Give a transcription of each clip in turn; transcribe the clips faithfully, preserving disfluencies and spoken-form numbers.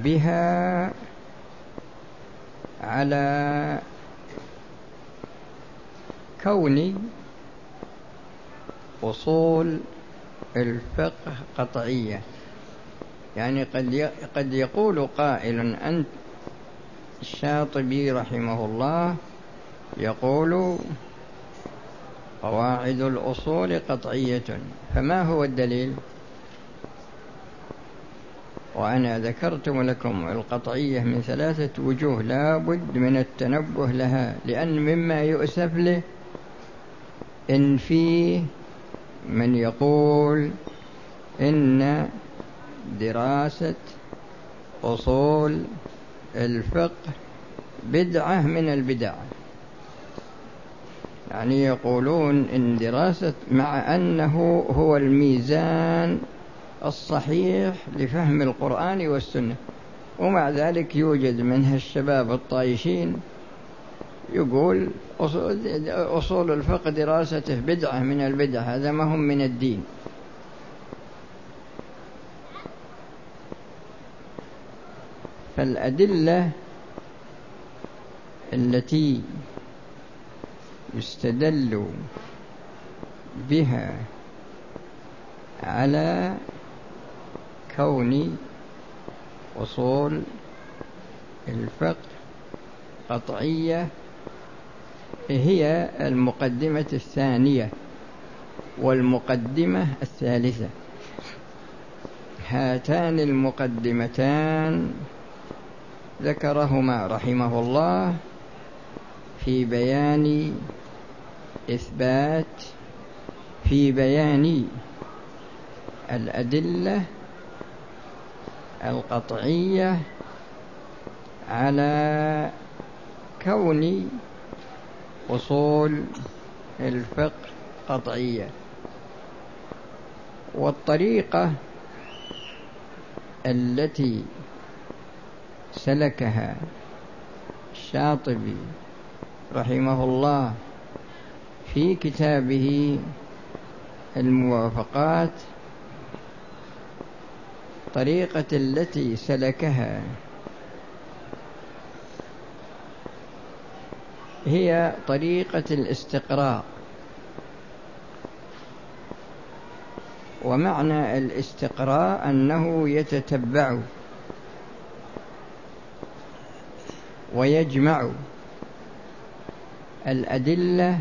بها على كون أصول الفقه قطعية. يعني قد قد يقول قائل أنت الشاطبي رحمه الله يقول قواعد الأصول قطعية، فما هو الدليل؟ وأنا ذكرتم لكم القطعية من ثلاثة وجوه لا بد من التنبه لها، لأن مما يؤسف له إن فيه من يقول إن دراسة أصول الفقه بدعة من البدع. يعني يقولون إن دراسة، مع أنه هو الميزان الصحيح لفهم القرآن والسنة، ومع ذلك يوجد منها الشباب الطايشين يقول أصول الفقه دراسته بدعة من البدع، هذا ما هم من الدين. فالأدلة التي يستدل بها على كون أصول الفقه قطعية هي المقدمة الثانية والمقدمة الثالثة. هاتان المقدمتان ذكرهما رحمه الله في بيان إثبات في بيان الأدلة القطعية على كون أصول الفقه قطعية. والطريقة التي سلكها الشاطبي رحمه الله في كتابه الموافقات، طريقة التي سلكها هي طريقة الاستقراء. ومعنى الاستقراء أنه يتتبع ويجمع الأدلة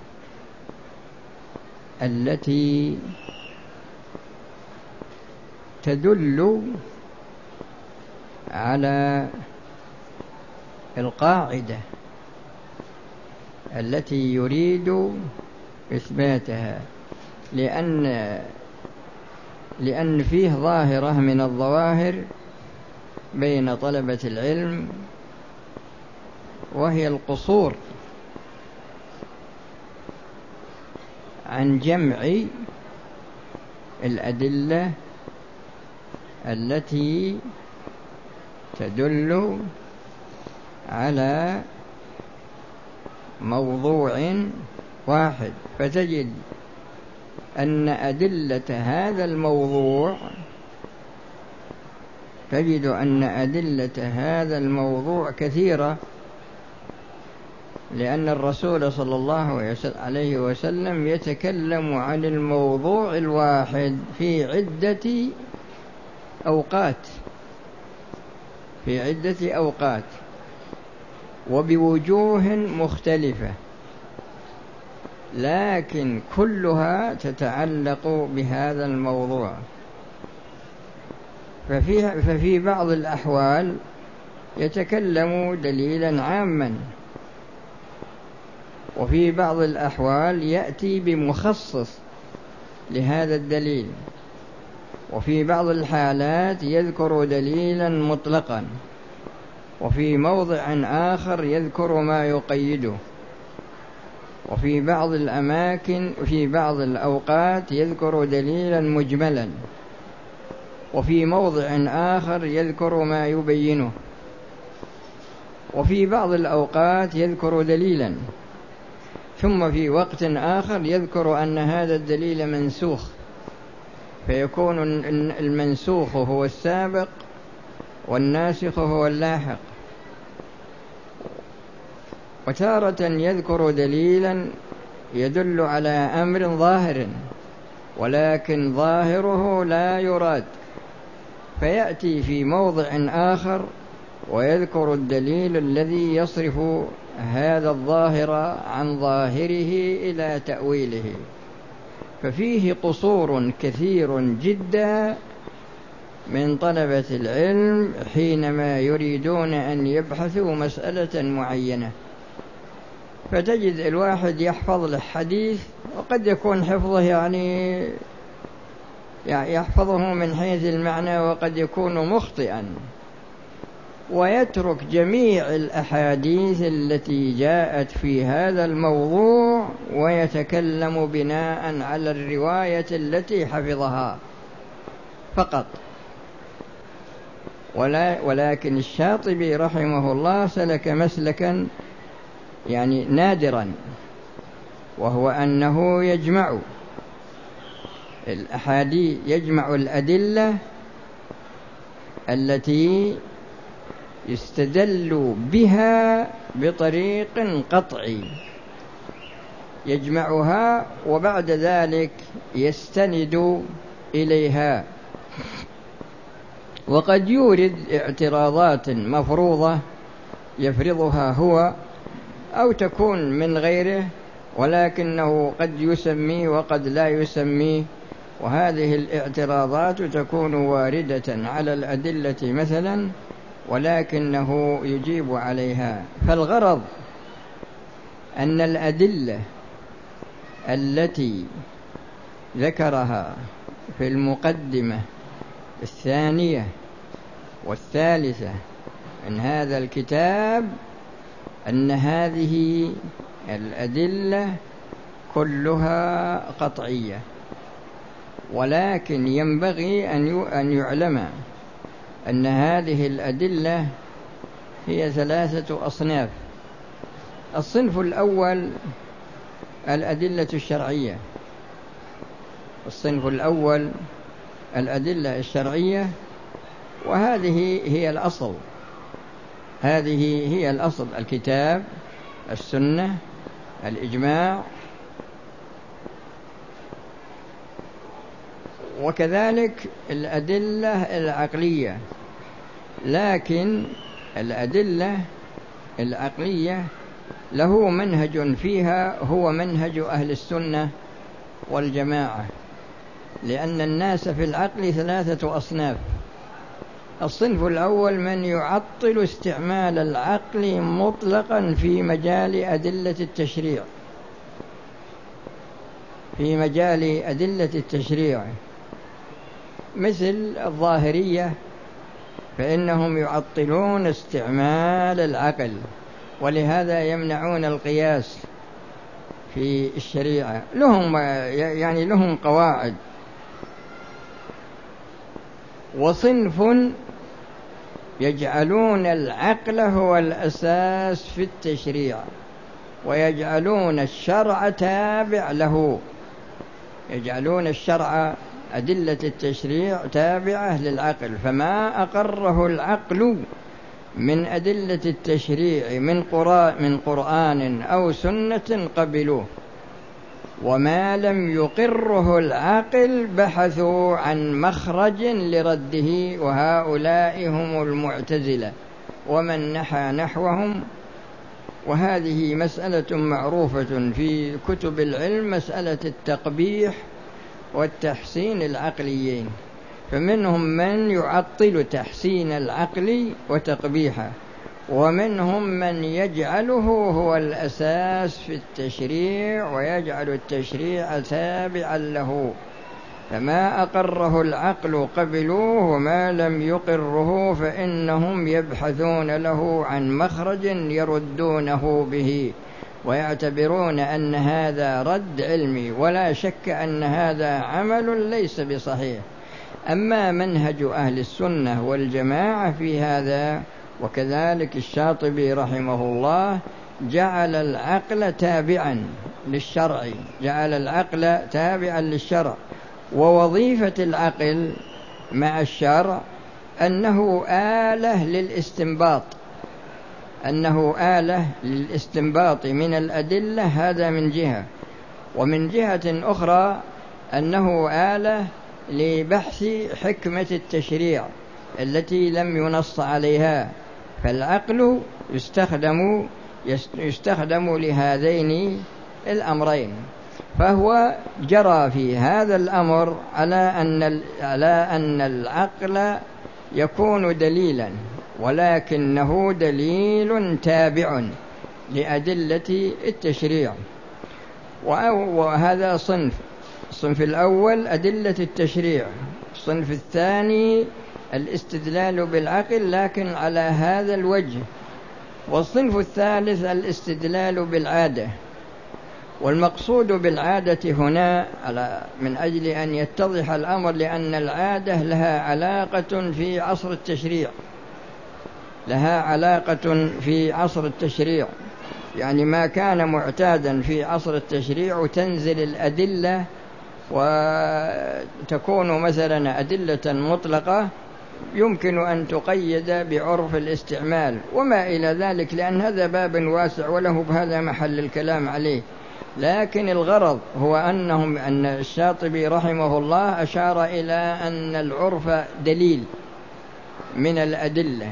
التي تدل على القاعدة التي يريد إثباتها، لأن لأن فيه ظاهرة من الظواهر بين طلبة العلم، وهي القصور عن جمع الأدلة التي تدل على موضوع واحد، فتجد أن أدلة هذا الموضوع تجد أن أدلة هذا الموضوع كثيرة، لأن الرسول صلى الله عليه وسلم يتكلم عن الموضوع الواحد في عدة أوقات في عدة أوقات وبوجوه مختلفة، لكن كلها تتعلق بهذا الموضوع. ففي, ففي بعض الأحوال يتكلم دليلا عاما، وفي بعض الأحوال يأتي بمخصص لهذا الدليل، وفي بعض الحالات يذكر دليلا مطلقا، وفي موضع آخر يذكر ما يقيده، وفي بعض الأماكن في بعض الأوقات يذكر دليلا مجملا، وفي موضع آخر يذكر ما يبينه، وفي بعض الأوقات يذكر دليلا، ثم في وقت آخر يذكر أن هذا الدليل منسوخ، فيكون المنسوخ هو السابق والناسخ هو اللاحق. وتارة يذكر دليلا يدل على أمر ظاهر ولكن ظاهره لا يراد، فيأتي في موضع آخر ويذكر الدليل الذي يصرف هذا الظاهر عن ظاهره إلى تأويله، ففيه قصور كثير جدا من طلبة العلم حينما يريدون أن يبحثوا مسألة معينة. فتجد الواحد يحفظ له حديث وقد يكون حفظه يعني يحفظه من حيث المعنى وقد يكون مخطئا، ويترك جميع الأحاديث التي جاءت في هذا الموضوع ويتكلم بناء على الرواية التي حفظها فقط. ولا ولكن الشاطبي رحمه الله سلك مسلكا يعني نادرا، وهو أنه يجمع الأحاديث، يجمع الأدلة التي يستدل بها بطريق قطعي، يجمعها وبعد ذلك يستند إليها. وقد يورد اعتراضات مفروضة يفرضها هو أو تكون من غيره، ولكنه قد يسمي وقد لا يسمي، وهذه الاعتراضات تكون واردة على الأدلة مثلا ولكنه يجيب عليها. فالغرض أن الأدلة التي ذكرها في المقدمة الثانية والثالثة من هذا الكتاب أن هذه الأدلة كلها قطعية، ولكن ينبغي أن يعلم أن هذه الأدلة هي ثلاثة أصناف. الصنف الأول الأدلة الشرعية، الصنف الأول الأدلة الشرعية، وهذه هي الأصل، هذه هي الأصل: الكتاب، السنة، الإجماع. وكذلك الأدلة العقلية، لكن الأدلة العقلية له منهج فيها هو منهج أهل السنة والجماعة، لأن الناس في العقل ثلاثة أصناف. الصنف الأول من يعطل استعمال العقل مطلقا في مجال أدلة التشريع، في مجال أدلة التشريع، مثل الظاهرية، فإنهم يعطلون استعمال العقل، ولهذا يمنعون القياس في الشريعة. لهم يعني لهم قواعد. وصنف يجعلون العقل هو الأساس في التشريع ويجعلون الشرع تابع له، يجعلون الشرع أدلة التشريع تابعة للعقل، فما أقره العقل من أدلة التشريع من قرآن, من قرآن أو سنة قبلوه، وما لم يقره العقل بحثوا عن مخرج لرده، وهؤلاء هم المعتزلة ومن نحى نحوهم. وهذه مسألة معروفة في كتب العلم، مسألة التقبيح والتحسين العقليين، فمنهم من يعطل تحسين العقل وتقبيحه، ومنهم من يجعله هو الأساس في التشريع ويجعل التشريع تابعا له، فما أقره العقل قبلوه وما لم يقره فإنهم يبحثون له عن مخرج يردونه به، ويعتبرون أن هذا رد علمي، ولا شك أن هذا عمل ليس بصحيح. أما منهج أهل السنة والجماعة في هذا، وكذلك الشاطبي رحمه الله جعل العقل تابعا للشرع، جعل العقل تابعا للشرع، ووظيفة العقل مع الشرع أنه آلة للاستنباط، أنه آلة للاستنباط من الأدلة، هذا من جهة. ومن جهة أخرى أنه آلة لبحث حكمة التشريع التي لم ينص عليها، فالعقل يستخدم يستخدم لهذين الأمرين. فهو جرى في هذا الأمر على أن على أن العقل يكون دليلا، ولكنه دليل تابع لأدلة التشريع. وهذا صنف. الصنف الأول أدلة التشريع، الصنف الثاني الاستدلال بالعقل لكن على هذا الوجه، والصنف الثالث الاستدلال بالعادة. والمقصود بالعادة هنا على من أجل أن يتضح الأمر، لأن العادة لها علاقة في عصر التشريع، لها علاقة في عصر التشريع، يعني ما كان معتادا في عصر التشريع تنزل الأدلة وتكون مثلا أدلة مطلقة يمكن أن تقيد بعرف الاستعمال وما إلى ذلك، لأن هذا باب واسع وله بهذا محل الكلام عليه. لكن الغرض هو أنهم أن الشاطبي رحمه الله أشار إلى أن العرف دليل من الأدلة،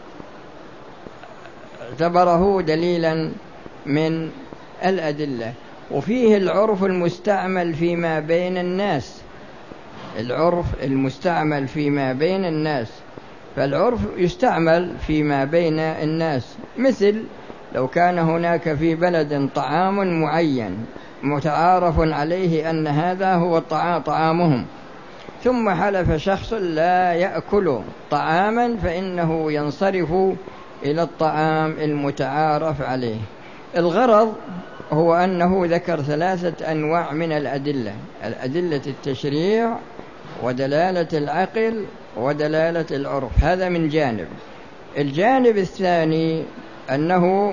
اعتبره دليلا من الأدلة. وفيه العرف المستعمل فيما بين الناس، العرف المستعمل فيما بين الناس، فالعرف يستعمل فيما بين الناس، مثل لو كان هناك في بلد طعام معين متعارف عليه أن هذا هو الطعام طعامهم، ثم حلف شخص لا يأكل طعاما فإنه ينصرف إلى الطعام المتعارف عليه. الغرض هو أنه ذكر ثلاثة أنواع من الأدلة: الأدلة التشريع ودلالة العقل ودلالة العرف، هذا من جانب. الجانب الثاني أنه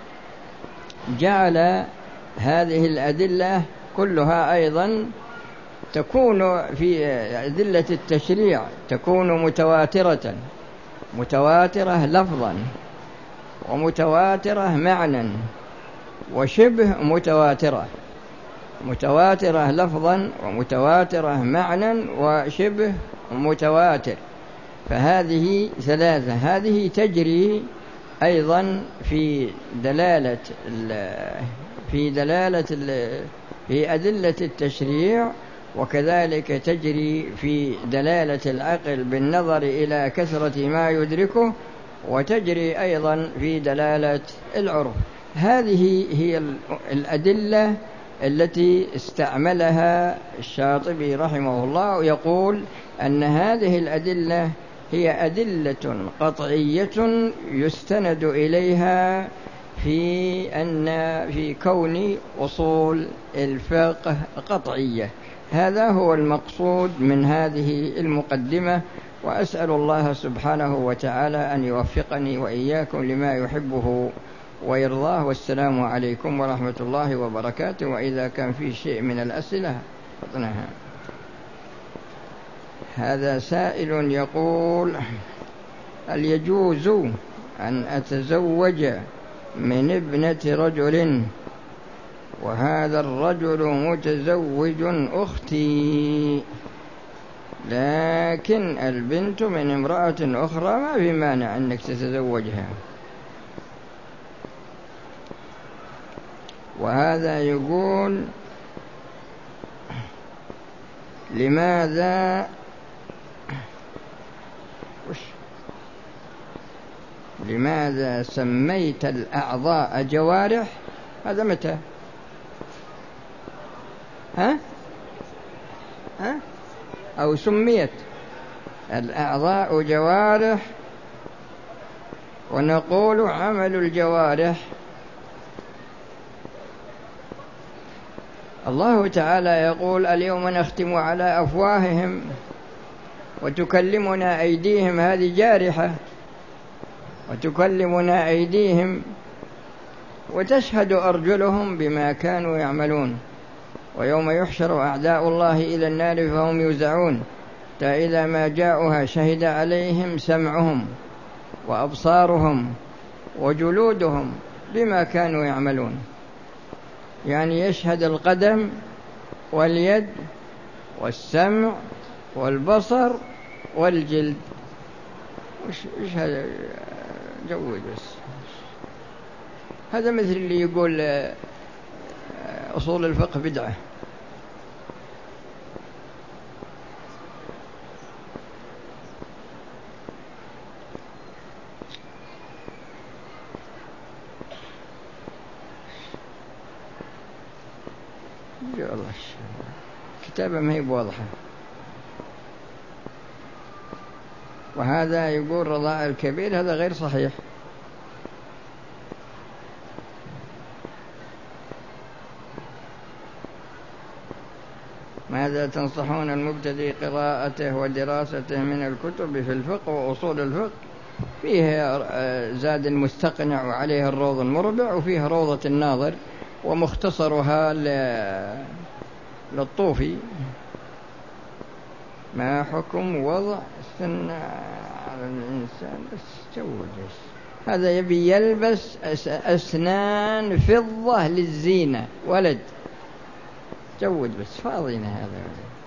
جعل هذه الأدلة كلها أيضا تكون في أدلة التشريع تكون متواترة، متواترة لفظا ومتواترة معنى وشبه متواترة، متواترة لفظا ومتواترة معنى وشبه متواتر. فهذه ثلاثة، هذه تجري أيضا في دلالة في دلالة في أدلة التشريع، وكذلك تجري في دلالة العقل بالنظر إلى كثرة ما يدركه، وتجري أيضا في دلالة العرف. هذه هي الأدلة التي استعملها الشاطبي رحمه الله، ويقول أن هذه الأدلة هي أدلة قطعية يستند إليها في أن في كون أصول الفقه قطعية. هذا هو المقصود من هذه المقدمة، وأسأل الله سبحانه وتعالى أن يوفقني وإياكم لما يحبه ويرضاه. والسلام عليكم ورحمة الله وبركاته. وإذا كان في شيء من الأسئلة فضنها. هذا سائل يقول: هل يجوز أن أتزوج من ابنة رجل وهذا الرجل متزوج أختي، لكن البنت من امرأة أخرى، ما في مانع أنك تتزوجها؟ وهذا يقول: لماذا لماذا سميت الأعضاء جوارح؟ هذا متى؟ ها؟ ها؟ أو سميت الأعضاء جوارح، ونقول عمل الجوارح. الله تعالى يقول: اليوم نختم على أفواههم وتكلمنا أيديهم، هذه جارحة، وتكلمنا أيديهم وتشهد أرجلهم بما كانوا يعملون، ويوم يحشر أعداء الله إلى النار فهم يوزعون. حتى إذا ما جاءوها شهد عليهم سمعهم وأبصارهم وجلودهم بما كانوا يعملون. يعني يشهد القدم واليد والسمع والبصر والجلد. وش هذا؟ جود بس. هذا مثل اللي يقول أصول الفقه بدعة. والله كتابة ما هي بواضحة. وهذا يقول رضاء الكبير، هذا غير صحيح. ماذا تنصحون المبتدئ قراءته ودراسته من الكتب في الفقه وأصول الفقه؟ فيه زاد المستقنع وعليه الروض المربع، وفيه روضة الناظر ومختصرها للطوفي. ما حكم وضع السنة على الإنسان؟ بس جوز. هذا يبي يلبس أسنان فضة للزينة، ولد جود بس فاضينا هذا.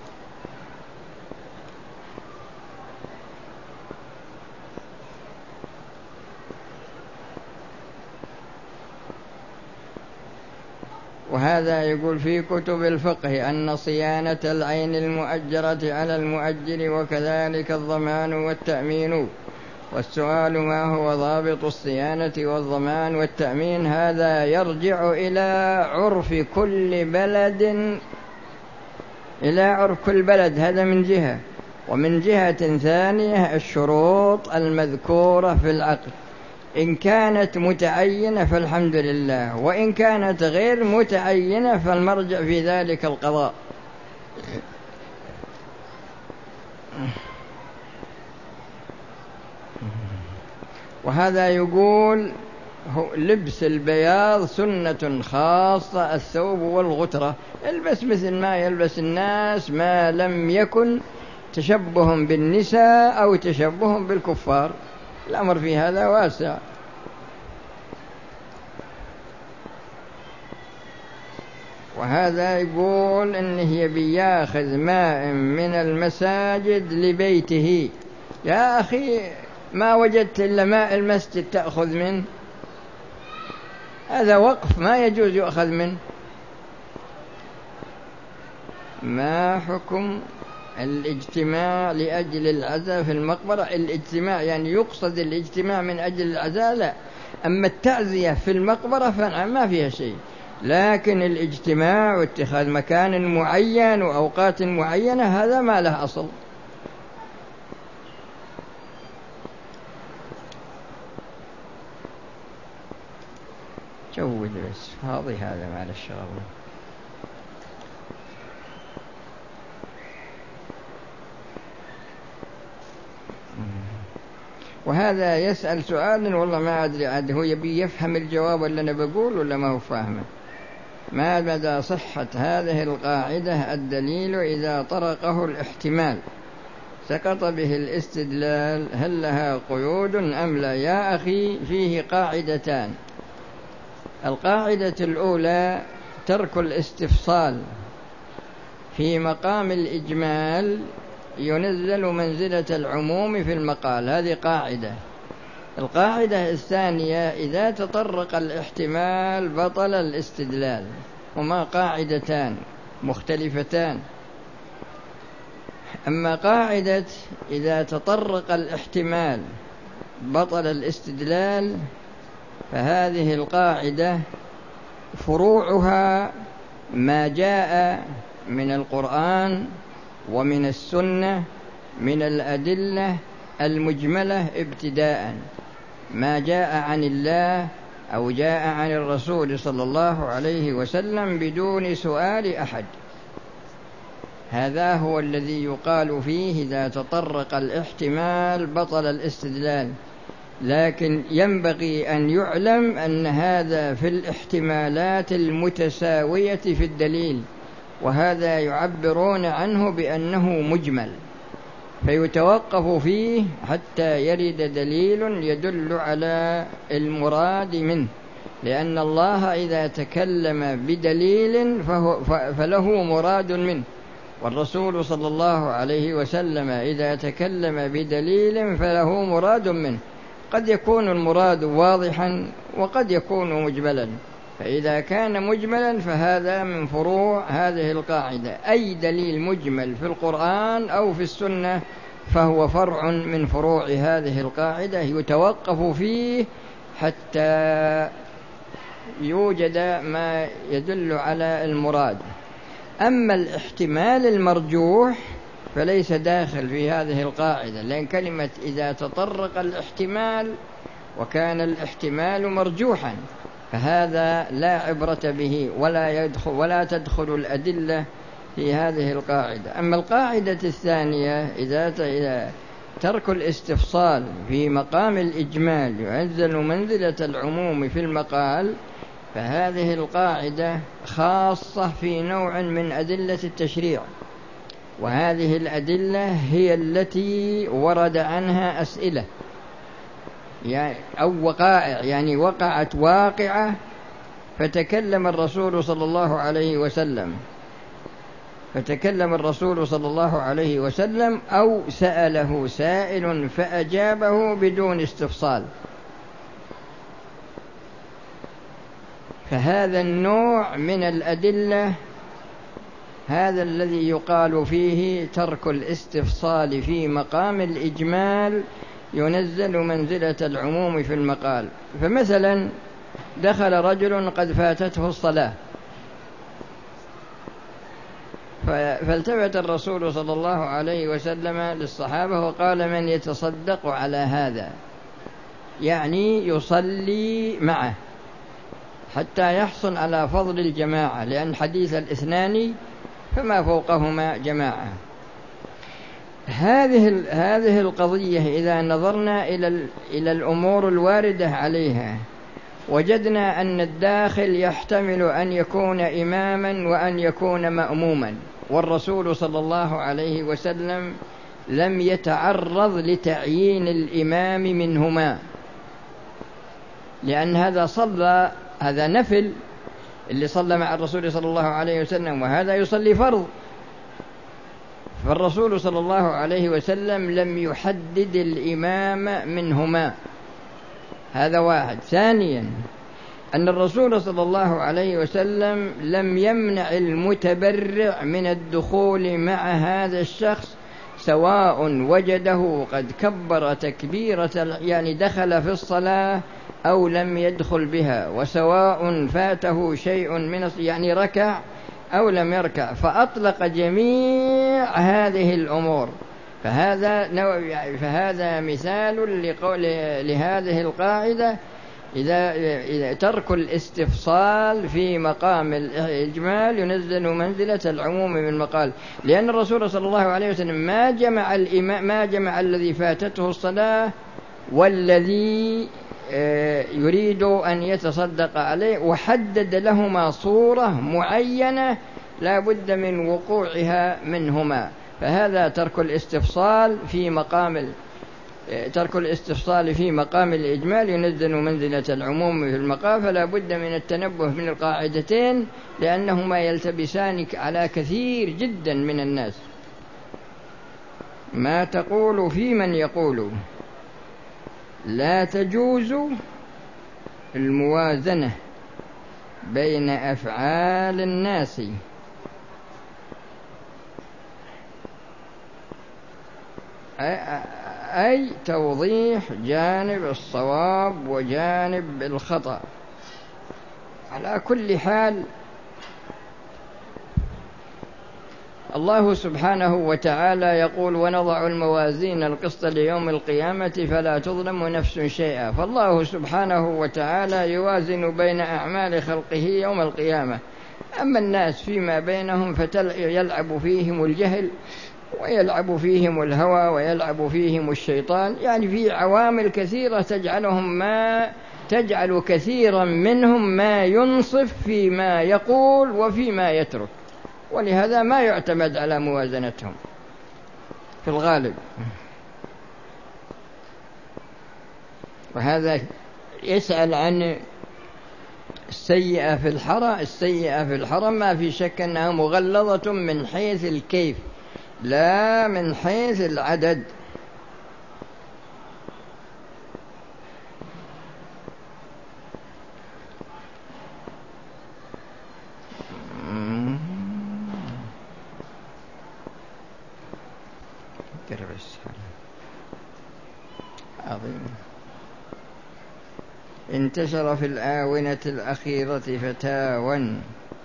وهذا يقول في كتب الفقه أن صيانة العين المؤجرة على المؤجر وكذلك الضمان والتأمين. والسؤال ما هو ضابط الصيانة والضمان والتأمين؟ هذا يرجع إلى عرف كل بلد، إلى عرف كل بلد، هذا من جهة. ومن جهة ثانية الشروط المذكورة في العقد، إن كانت متعينة فالحمد لله، وإن كانت غير متعينة فالمرجع في ذلك القضاء. وهذا يقول لبس البياض سنة خاصة، الثوب والغترة، البس مثل ما يلبس الناس ما لم يكن تشبه بالنساء أو تشبه بالكفار. الأمر في هذا واسع. وهذا يقول إنه يبي ياخذ ماء من المساجد لبيته. يا أخي ما وجدت إلا ماء المسجد تأخذ منه، هذا وقف ما يجوز يؤخذ منه. ما حكم الاجتماع لأجل العزاء في المقبرة؟ الاجتماع يعني يقصد الاجتماع من أجل العزاء؟ لا. أما التعزية في المقبرة فما فيها شيء، لكن الاجتماع واتخاذ مكان معين وأوقات معينة هذا ما له أصل. جود بس فاضي هذا مال الشغل. وهذا يسأل سؤال والله ما أدري عاد هو يبي يفهم الجواب ولا أنا بقول ولا ما هو فاهمه. ما مدى صحة هذه القاعدة؟ الدليل إذا طرقه الاحتمال سقط به الاستدلال، هل لها قيود أم لا؟ يا أخي فيه قاعدتان. القاعدة الأولى ترك الاستفصال في مقام الإجمال ينزل منزلة العموم في المقال، هذه قاعدة. القاعدة الثانية إذا تطرق الاحتمال بطل الاستدلال. هما قاعدتان مختلفتان. أما قاعدة إذا تطرق الاحتمال بطل الاستدلال فهذه القاعدة فروعها ما جاء من القرآن ومن السنة من الأدلة المجملة ابتداء، ما جاء عن الله أو جاء عن الرسول صلى الله عليه وسلم بدون سؤال أحد. هذا هو الذي يقال فيه إذا تطرق الاحتمال بطل الاستدلال. لكن ينبغي أن يعلم أن هذا في الاحتمالات المتساوية في الدليل، وهذا يعبرون عنه بأنه مجمل. فيتوقف فيه حتى يرد دليل يدل على المراد منه، لأن الله إذا تكلم بدليل فهو فله مراد منه، والرسول صلى الله عليه وسلم إذا تكلم بدليل فله مراد منه. قد يكون المراد واضحا وقد يكون مجملا، فإذا كان مجملا فهذا من فروع هذه القاعدة، أي دليل مجمل في القرآن أو في السنة فهو فرع من فروع هذه القاعدة يتوقف فيه حتى يوجد ما يدل على المراد. أما الاحتمال المرجوح فليس داخل في هذه القاعدة، لأن كلمة إذا تطرق الاحتمال وكان الاحتمال مرجوحا فهذا لا عبرة به ولا يدخل ولا تدخل الأدلة في هذه القاعدة. أما القاعدة الثانية إذا ترك الاستفصال في مقام الإجمال ينزل منزلة العموم في المقال، فهذه القاعدة خاصة في نوع من أدلة التشريع، وهذه الأدلة هي التي ورد عنها أسئلة يعني أو وقائع، يعني وقعت واقعة فتكلم الرسول صلى الله عليه وسلم فتكلم الرسول صلى الله عليه وسلم أو سأله سائل فأجابه بدون استفصال، فهذا النوع من الأدلة هذا الذي يقال فيه ترك الاستفصال في مقام الإجمال ينزل منزلة العموم في المقال. فمثلا دخل رجل قد فاتته الصلاة فالتفت الرسول صلى الله عليه وسلم للصحابة وقال من يتصدق على هذا، يعني يصلي معه حتى يحصل على فضل الجماعة، لأن حديث الاثنان فما فوقهما جماعة. هذه هذه القضية إذا نظرنا إلى إلى الأمور الواردة عليها وجدنا أن الداخل يحتمل أن يكون إماما وأن يكون مأموما، والرسول صلى الله عليه وسلم لم يتعرض لتعيين الإمام منهما، لأن هذا صلى هذا نفل اللي صلى مع الرسول صلى الله عليه وسلم، وهذا يصلي فرض، فالرسول صلى الله عليه وسلم لم يحدد الإمام منهما. هذا واحد. ثانيا أن الرسول صلى الله عليه وسلم لم يمنع المتبرع من الدخول مع هذا الشخص سواء وجده قد كبر تكبيرة يعني دخل في الصلاة أو لم يدخل بها، وسواء فاته شيء من يعني ركع أو لم يركع، فأطلق جميع هذه الأمور. فهذا فهذا مثال لقول لهذه القاعدة إذا إذا ترك الاستفصال في مقام الإجمال ينزل منزلة العموم من المقال، لأن الرسول صلى الله عليه وسلم ما جمع الإمام ما جمع الذي فاتته الصلاة والذي يريد أن يتصدق عليه، وحدد لهما صورة معينة لا بد من وقوعها منهما. فهذا ترك الاستفصال في مقام ترك الاستفصال في مقام الإجمال ينزل منزلة العموم في المقام، فلا بد من التنبه من القاعدتين لأنهما يلتبسان على كثير جدا من الناس. ما تقول في من يقول لا تجوز الموازنة بين أفعال الناس أي توضيح جانب الصواب وجانب الخطأ. على كل حال الله سبحانه وتعالى يقول ونضع الموازين القسط ليوم القيامة فلا تظلم نفس شيئا، فالله سبحانه وتعالى يوازن بين أعمال خلقه يوم القيامة. أما الناس فيما بينهم فيلعب فيهم الجهل ويلعب فيهم الهوى ويلعب فيهم الشيطان، يعني في عوامل كثيرة تجعلهم ما تجعل كثيرا منهم ما ينصف فيما يقول وفيما يترك، ولهذا ما يعتمد على موازنتهم. في الغالب. وهذا يسأل عن السيئة في الحرم. السيئة في الحرم ما في شك أنها مغلظة من حيث الكيف لا من حيث العدد. انتشر في الآونة الأخيرة فتاوى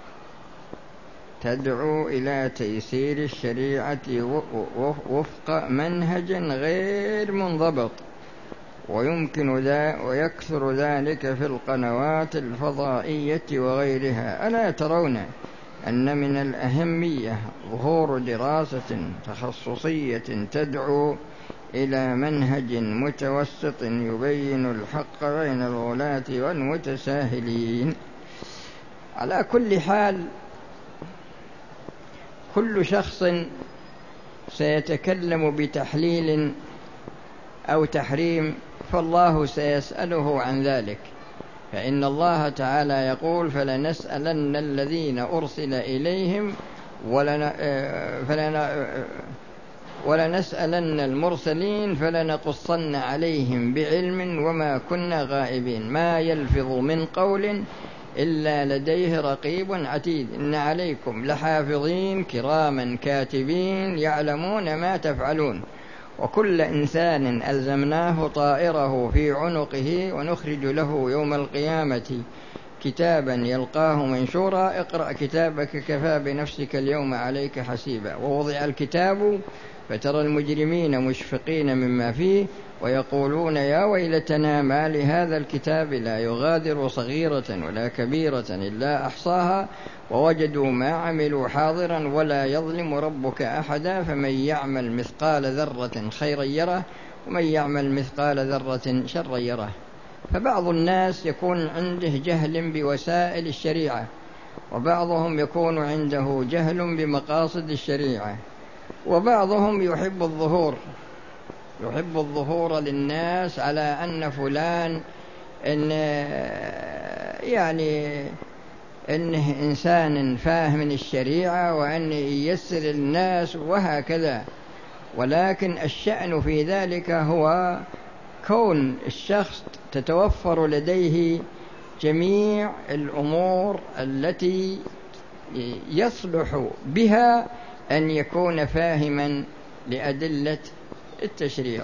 تدعو إلى تيسير الشريعة وفق منهج غير منضبط، ويمكن ذا ويكثر ذلك في القنوات الفضائية وغيرها. ألا ترون أن من الأهمية ظهور دراسة تخصصية تدعو إلى منهج متوسط يبين الحق بين الغلاة والمتساهلين؟ على كل حال، كل شخص سيتكلم بتحليل أو تحريم فالله سيسأله عن ذلك، فإن الله تعالى يقول: فلنسألن الذين أرسل إليهم ولن فلن ولنسألن المرسلين فلنقصن عليهم بعلم وما كنا غائبين ما يلفظ من قول إلا لديه رقيب عتيد إن عليكم لحافظين كراما كاتبين يعلمون ما تفعلون. وكل إنسان ألزمناه طائره في عنقه ونخرج له يوم القيامة كتابا يلقاه منشورا اقرأ كتابك كفى بنفسك اليوم عليك حسيبا. ووضع الكتاب فترى المجرمين مشفقين مما فيه ويقولون يا ويلتنا ما لهذا الكتاب لا يغادر صغيرة ولا كبيرة إلا أحصاها ووجدوا ما عملوا حاضرا ولا يظلم ربك أحدا فمن يعمل مثقال ذرة خيرا يره ومن يعمل مثقال ذرة شرا يره. فبعض الناس يكون عنده جهل بوسائل الشريعة، وبعضهم يكون عنده جهل بمقاصد الشريعة، وبعضهم يحب الظهور يحب الظهور للناس على أن فلان إن يعني إنه إنسان فاهم الشريعة وأن ييسر الناس وهكذا. ولكن الشأن في ذلك هو كون الشخص تتوفر لديه جميع الأمور التي يصلح بها أن يكون فاهما لأدلة التشريع.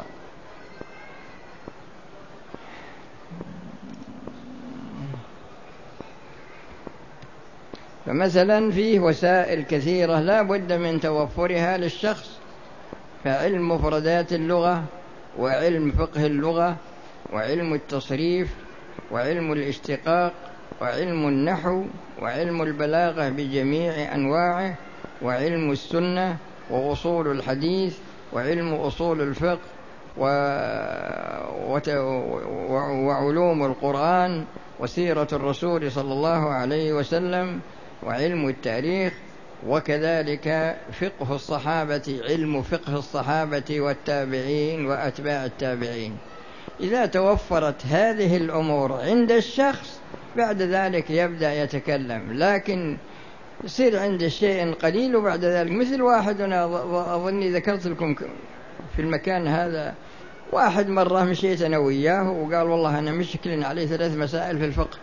فمثلا فيه وسائل كثيرة لا بد من توفرها للشخص، فعلم مفردات اللغة وعلم فقه اللغة وعلم التصريف وعلم الاشتقاق وعلم النحو وعلم البلاغة بجميع أنواعه وعلم السنة وأصول الحديث وعلم أصول الفقه و... وت... وعلوم القرآن وسيرة الرسول صلى الله عليه وسلم وعلم التاريخ، وكذلك فقه الصحابة علم فقه الصحابة والتابعين وأتباع التابعين. إذا توفرت هذه الأمور عند الشخص بعد ذلك يبدأ يتكلم، لكن يصير عند شيء قليل وبعد ذلك مثل واحد، أنا أظني ذكرت لكم في المكان هذا واحد مرة مشيت أنا وياه وقال والله أنا مشكل عليه ثلاث مسائل في الفقه.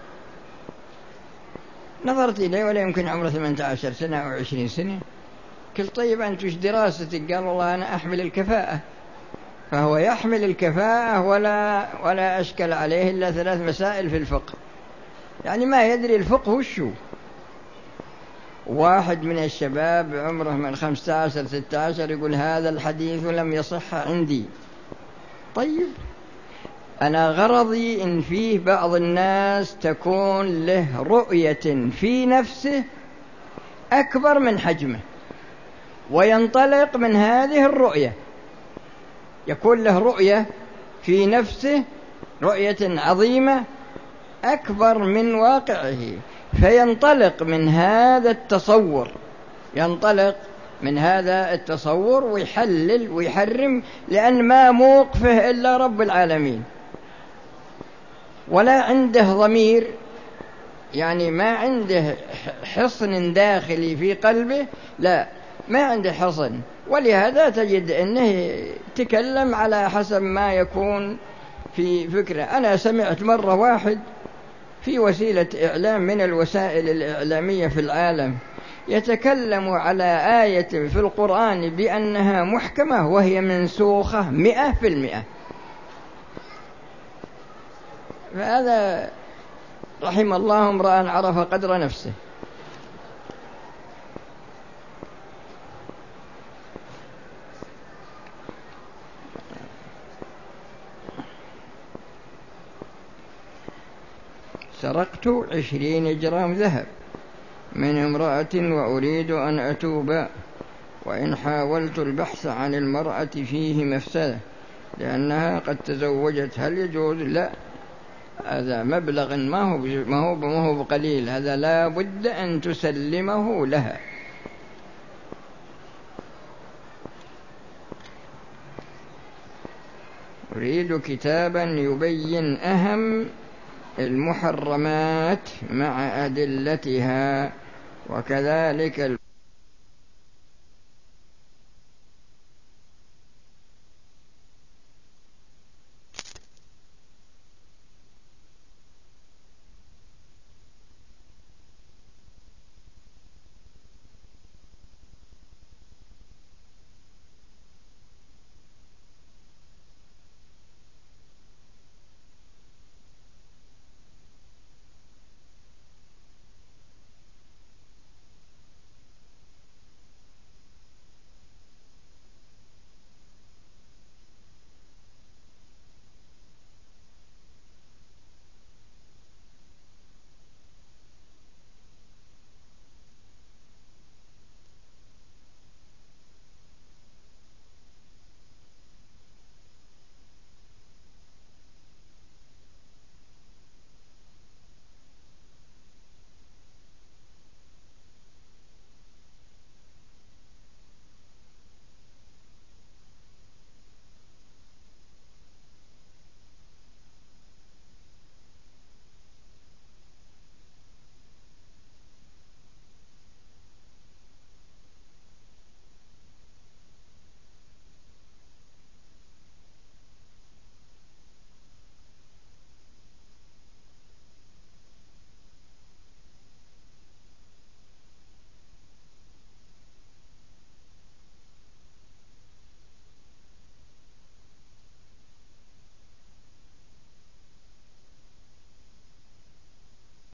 نظرت إليه ولا يمكن عمره ثمانية عشر سنة أو عشرين سنة. قلت طيب أنت وش دراستك؟ قال والله أنا أحمل الكفاءة. فهو يحمل الكفاءة ولا ولا أشكل عليه إلا ثلاث مسائل في الفقه، يعني ما يدري الفقه وشو. واحد من الشباب عمره من خمسة عشر ستة عشر يقول هذا الحديث لم يصح عندي. طيب أنا غرضي إن فيه بعض الناس تكون له رؤية في نفسه أكبر من حجمه وينطلق من هذه الرؤية، يكون له رؤية في نفسه رؤية عظيمة أكبر من واقعه، فينطلق من هذا التصور، ينطلق من هذا التصور ويحلل ويحرم، لأن ما موقفه إلا رب العالمين، ولا عنده ضمير، يعني ما عنده حصن داخلي في قلبه، لا ما عنده حصن، ولهذا تجد أنه تكلم على حسب ما يكون في فكرة. أنا سمعت مرة واحد في وسيلة إعلام من الوسائل الإعلامية في العالم يتكلم على آية في القرآن بأنها محكمة وهي منسوخة مئة في المئة، فهذا رحم الله امرأ عرف قدر نفسه. سرقت عشرين جرام ذهب من امرأة وأريد أن أتوب، وإن حاولت البحث عن المرأة فيه مفسدة لأنها قد تزوجت، هل يجوز؟ لا، هذا مبلغ ما هو ما هو ما هو بقليل، هذا لا بد أن تسلمه لها. أريد كتابا يبين أهم المحرمات مع أدلتها، وكذلك